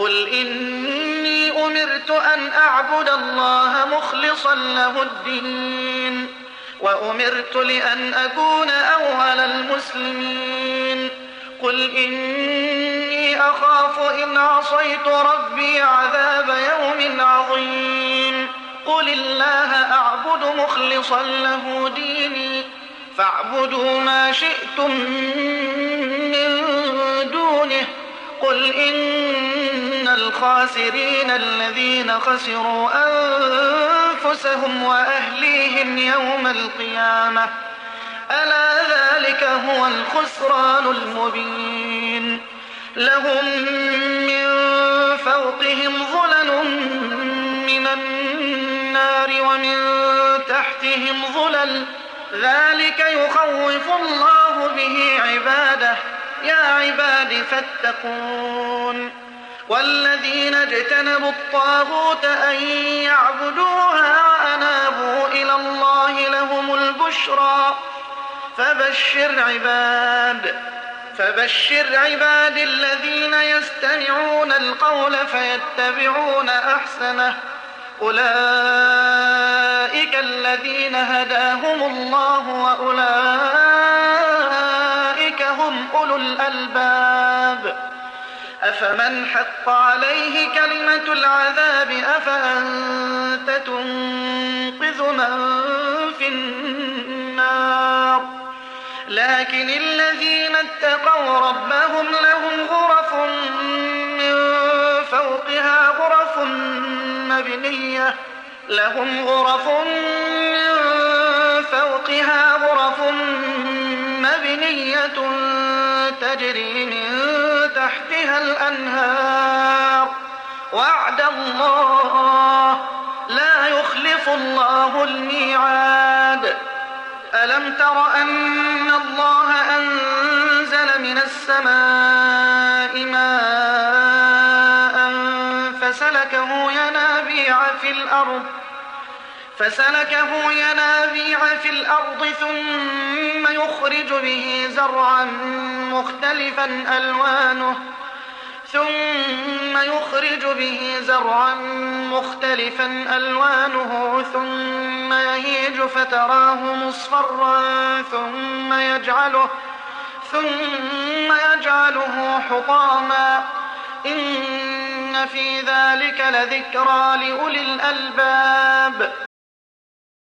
قل إني أمرت أن أعبد الله مخلصا له الدين وأمرت لأن أكون أول المسلمين قل إني أخاف إن عصيت ربي عذاب يوم عظيم قل الله أعبد مخلصا له ديني فاعبدوا ما شئتم من دونه قل إن الخاسرين الذين خسروا أنفسهم وأهليهم يوم القيامة ألا ذلك هو الخسران المبين لهم من فوقهم ظلل من النار ومن تحتهم ظلل ذلك يخوف الله به عباده يا عباد فاتقون والذين اجتنبوا الطاغوت أن يعبدوها وأنابوا إلى الله لهم البشرى فبشر عباد الذين يستمعون القول فيتبعون أحسنه أولئك الذين هداهم الله وأولئك هم أولو الألباب أفمن حق عليه كلمة العذاب أفأنت تنقذ من في النار لكن الذين اتقوا ربهم لهم غرف من فوقها غرف مبنية تجري من تحتها الأنهار وعد الله لا يخلف الله الميعاد ألم تر أن الله أنزل من السماء ماء فسلكه ينابيع في الأرض ثم يخرج به زرعا مختلفا ألوانه ثم يهيج فتراه مصفرا ثم يجعله حطاما إن في ذلك لذكرى لأولي الألباب